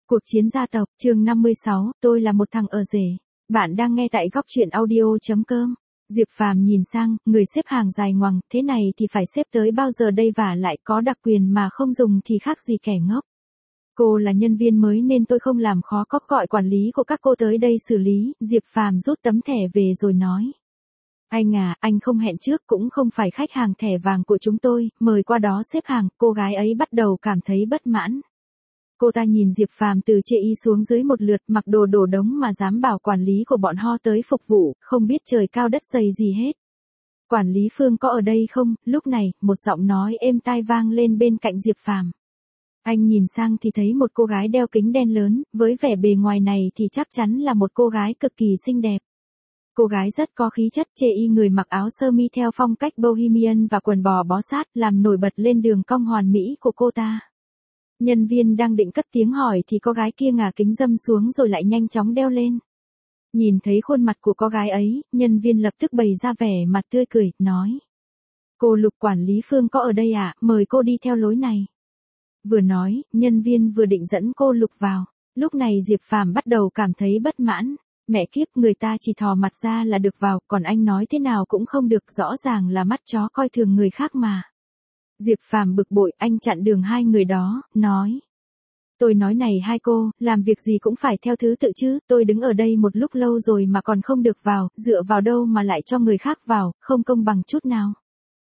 Cuộc chiến gia tộc, chương 56, tôi là một thằng ở rể. Bạn đang nghe tại góc truyện audio.com. Diệp Phàm nhìn sang, người xếp hàng dài ngoằng, thế này thì phải xếp tới bao giờ đây, và lại có đặc quyền mà không dùng thì khác gì kẻ ngốc. Cô là nhân viên mới nên tôi không làm khó có gọi quản lý của các cô tới đây xử lý. Diệp Phàm rút tấm thẻ về rồi nói. Anh à, anh không hẹn trước, cũng không phải khách hàng thẻ vàng của chúng tôi, mời qua đó xếp hàng. Cô gái ấy bắt đầu cảm thấy bất mãn. Cô ta nhìn Diệp Phàm từ trên y xuống dưới một lượt, mặc đồ đổ đống mà dám bảo quản lý của bọn họ tới phục vụ, không biết trời cao đất dày gì hết. Quản lý Phương có ở đây không? Lúc này, một giọng nói êm tai vang lên bên cạnh Diệp Phàm. Anh nhìn sang thì thấy một cô gái đeo kính đen lớn, với vẻ bề ngoài này thì chắc chắn là một cô gái cực kỳ xinh đẹp. Cô gái rất có khí chất, chê y người mặc áo sơ mi theo phong cách bohemian và quần bò bó sát, làm nổi bật lên đường cong hoàn mỹ của cô ta. Nhân viên đang định cất tiếng hỏi thì cô gái kia ngả kính râm xuống rồi lại nhanh chóng đeo lên. Nhìn thấy khuôn mặt của cô gái ấy, nhân viên lập tức bày ra vẻ mặt tươi cười, nói. Cô Lục, quản lý Phương có ở đây ạ, mời cô đi theo lối này. Vừa nói, nhân viên vừa định dẫn cô Lục vào. Lúc này Diệp Phàm bắt đầu cảm thấy bất mãn. Mẹ kiếp, người ta chỉ thò mặt ra là được vào, còn anh nói thế nào cũng không được, rõ ràng là mắt chó coi thường người khác mà. Diệp Phàm bực bội, anh chặn đường hai người đó, nói. Tôi nói này hai cô, làm việc gì cũng phải theo thứ tự chứ, tôi đứng ở đây một lúc lâu rồi mà còn không được vào, dựa vào đâu mà lại cho người khác vào, không công bằng chút nào.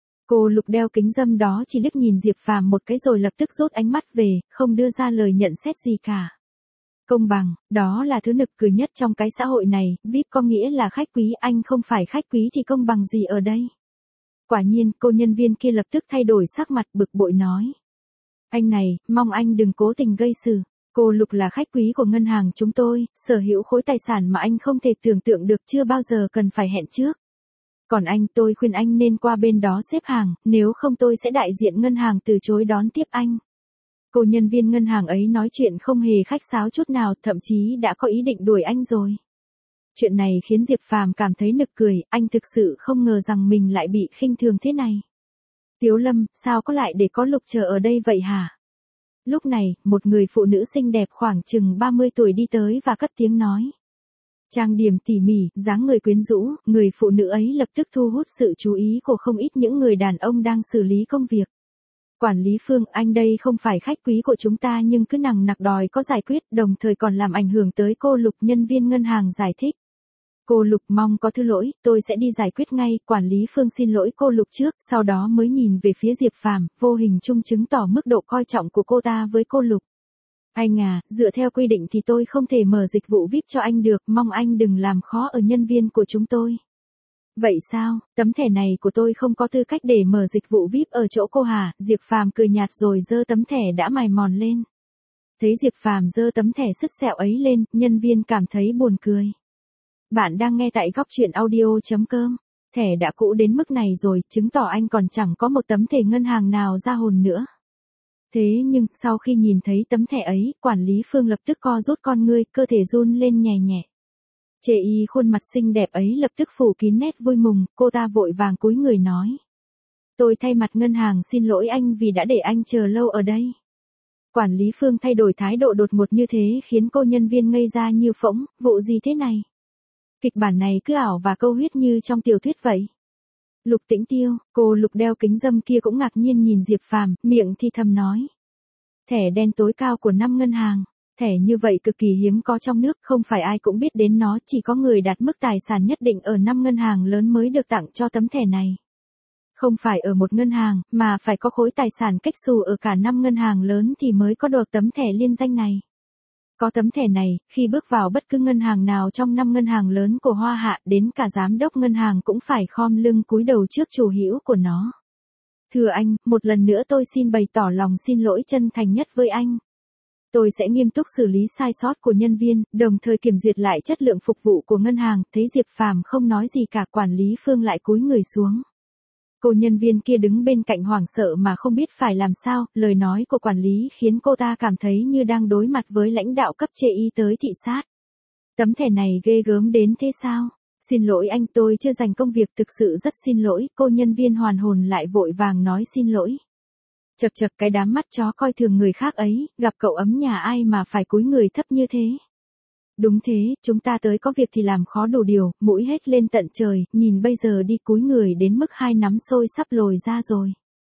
Cô Lục đeo kính râm đó chỉ liếc nhìn Diệp Phàm một cái rồi lập tức rút ánh mắt về, không đưa ra lời nhận xét gì cả. Công bằng, đó là thứ nực cười nhất trong cái xã hội này, VIP có nghĩa là khách quý, anh không phải khách quý thì công bằng gì ở đây. Quả nhiên, cô nhân viên kia lập tức thay đổi sắc mặt, bực bội nói. Anh này, mong anh đừng cố tình gây sự. Cô Lục là khách quý của ngân hàng chúng tôi, sở hữu khối tài sản mà anh không thể tưởng tượng được, chưa bao giờ cần phải hẹn trước. Còn anh, tôi khuyên anh nên qua bên đó xếp hàng, nếu không tôi sẽ đại diện ngân hàng từ chối đón tiếp anh. Cô nhân viên ngân hàng ấy nói chuyện không hề khách sáo chút nào, thậm chí đã có ý định đuổi anh rồi. Chuyện này khiến Diệp Phàm cảm thấy nực cười, anh thực sự không ngờ rằng mình lại bị khinh thường thế này. Tiếu Lâm, sao có lại để có Lục chờ ở đây vậy hả? Lúc này, một người phụ nữ xinh đẹp khoảng chừng 30 tuổi đi tới và cất tiếng nói. Trang điểm tỉ mỉ, dáng người quyến rũ, người phụ nữ ấy lập tức thu hút sự chú ý của không ít những người đàn ông đang xử lý công việc. Quản lý Phương, anh đây không phải khách quý của chúng ta nhưng cứ nằng nặc đòi có giải quyết, đồng thời còn làm ảnh hưởng tới cô Lục, nhân viên ngân hàng giải thích. Cô Lục, mong có thứ lỗi, tôi sẽ đi giải quyết ngay. Quản lý Phương xin lỗi cô Lục trước, sau đó mới nhìn về phía Diệp Phàm, vô hình chung chứng tỏ mức độ coi trọng của cô ta với cô Lục. Anh à, dựa theo quy định thì tôi không thể mở dịch vụ VIP cho anh được, mong anh đừng làm khó ở nhân viên của chúng tôi. Vậy sao, tấm thẻ này của tôi không có tư cách để mở dịch vụ VIP ở chỗ cô hả? Diệp Phàm cười nhạt rồi giơ tấm thẻ đã mài mòn lên. Thấy Diệp Phàm giơ tấm thẻ sứt sẹo ấy lên, nhân viên cảm thấy buồn cười. Bạn đang nghe tại góc truyện audio.com. Thẻ đã cũ đến mức này rồi, chứng tỏ anh còn chẳng có một tấm thẻ ngân hàng nào ra hồn nữa. Thế nhưng, sau khi nhìn thấy tấm thẻ ấy, quản lý Phương lập tức co rút con ngươi, cơ thể run lên nhẹ nhẹ. Chê y khuôn mặt xinh đẹp ấy lập tức phủ kín nét vui mừng, cô ta vội vàng cúi người nói. Tôi thay mặt ngân hàng xin lỗi anh vì đã để anh chờ lâu ở đây. Quản lý Phương thay đổi thái độ đột ngột như thế khiến cô nhân viên ngây ra như phỗng, vụ gì thế này? Kịch bản này cứ ảo và câu huyết như trong tiểu thuyết vậy. Lục Tĩnh Tiêu, cô Lục đeo kính râm kia cũng ngạc nhiên nhìn Diệp Phàm, miệng thì thầm nói. Thẻ đen tối cao của 5 ngân hàng. Thẻ như vậy cực kỳ hiếm có trong nước, không phải ai cũng biết đến nó, chỉ có người đạt mức tài sản nhất định ở 5 ngân hàng lớn mới được tặng cho tấm thẻ này. Không phải ở một ngân hàng, mà phải có khối tài sản cách xù ở cả 5 ngân hàng lớn thì mới có được tấm thẻ liên danh này. Có tấm thẻ này, khi bước vào bất cứ ngân hàng nào trong 5 ngân hàng lớn của Hoa Hạ, đến cả giám đốc ngân hàng cũng phải khom lưng cúi đầu trước chủ hữu của nó. Thưa anh, một lần nữa tôi xin bày tỏ lòng xin lỗi chân thành nhất với anh. Tôi sẽ nghiêm túc xử lý sai sót của nhân viên, đồng thời kiểm duyệt lại chất lượng phục vụ của ngân hàng. Thấy Diệp Phàm không nói gì cả, quản lý Phương lại cúi người xuống. Cô nhân viên kia đứng bên cạnh hoảng sợ mà không biết phải làm sao, lời nói của quản lý khiến cô ta cảm thấy như đang đối mặt với lãnh đạo cấp chê y tới thị sát. Tấm thẻ này ghê gớm đến thế sao? Xin lỗi anh, tôi chưa dành công việc, thực sự rất xin lỗi. Cô nhân viên hoàn hồn lại vội vàng nói xin lỗi. Chậc chậc cái đám mắt chó coi thường người khác ấy, gặp cậu ấm nhà ai mà phải cúi người thấp như thế. Đúng thế, chúng ta tới có việc thì làm khó đủ điều, mũi hết lên tận trời, nhìn bây giờ đi cúi người đến mức hai nắm xôi sắp lồi ra rồi.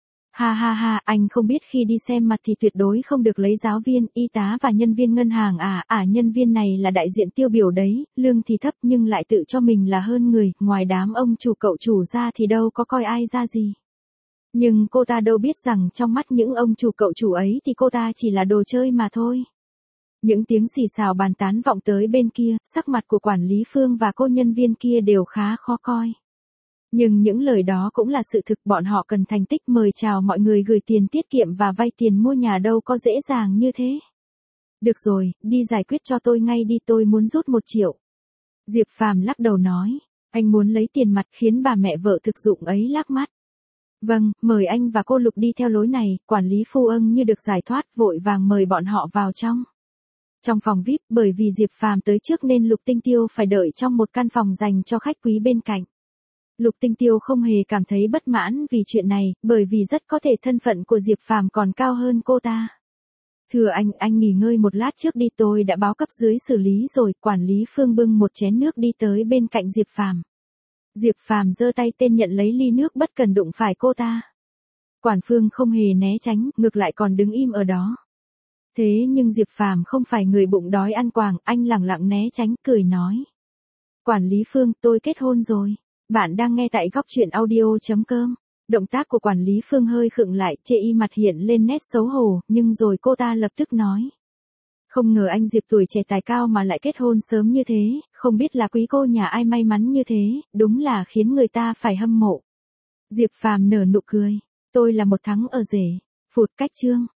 Ha ha ha, anh không biết khi đi xem mặt thì tuyệt đối không được lấy giáo viên, y tá và nhân viên ngân hàng nhân viên này là đại diện tiêu biểu đấy, lương thì thấp nhưng lại tự cho mình là hơn người, ngoài đám ông chủ cậu chủ ra thì đâu có coi ai ra gì. Nhưng cô ta đâu biết rằng trong mắt những ông chủ cậu chủ ấy thì cô ta chỉ là đồ chơi mà thôi. Những tiếng xì xào bàn tán vọng tới bên kia, sắc mặt của quản lý Phương và cô nhân viên kia đều khá khó coi. Nhưng những lời đó cũng là sự thực, bọn họ cần thành tích mời chào mọi người gửi tiền tiết kiệm và vay tiền mua nhà đâu có dễ dàng như thế. Được rồi, đi giải quyết cho tôi ngay đi, tôi muốn rút 1 triệu. Diệp Phàm lắc đầu nói, anh muốn lấy tiền mặt, khiến bà mẹ vợ thực dụng ấy lắc mắt. Vâng, mời anh và cô Lục đi theo lối này, quản lý Phu Ân như được giải thoát vội vàng mời bọn họ vào trong. Trong phòng VIP, bởi vì Diệp Phàm tới trước nên Lục Tinh Tiêu phải đợi trong một căn phòng dành cho khách quý bên cạnh. Lục Tinh Tiêu không hề cảm thấy bất mãn vì chuyện này, bởi vì rất có thể thân phận của Diệp Phàm còn cao hơn cô ta. Thưa anh nghỉ ngơi một lát trước đi, tôi đã báo cấp dưới xử lý rồi. Quản lý Phương bưng một chén nước đi tới bên cạnh Diệp Phàm. Diệp Phàm giơ tay tên nhận lấy ly nước bất cần đụng phải cô ta. Quản Phương không hề né tránh, ngược lại còn đứng im ở đó. Thế nhưng Diệp Phàm không phải người bụng đói ăn quàng, anh lẳng lặng né tránh, cười nói. Quản lý Phương, tôi kết hôn rồi. Bạn đang nghe tại góc truyện audio.com. Động tác của quản lý Phương hơi khựng lại, chê y mặt hiện lên nét xấu hổ, nhưng rồi cô ta lập tức nói. Không ngờ anh Diệp tuổi trẻ tài cao mà lại kết hôn sớm như thế, không biết là quý cô nhà ai may mắn như thế, đúng là khiến người ta phải hâm mộ. Diệp Phàm nở nụ cười. Tôi là một thắng ở rể. Phụt cách chương.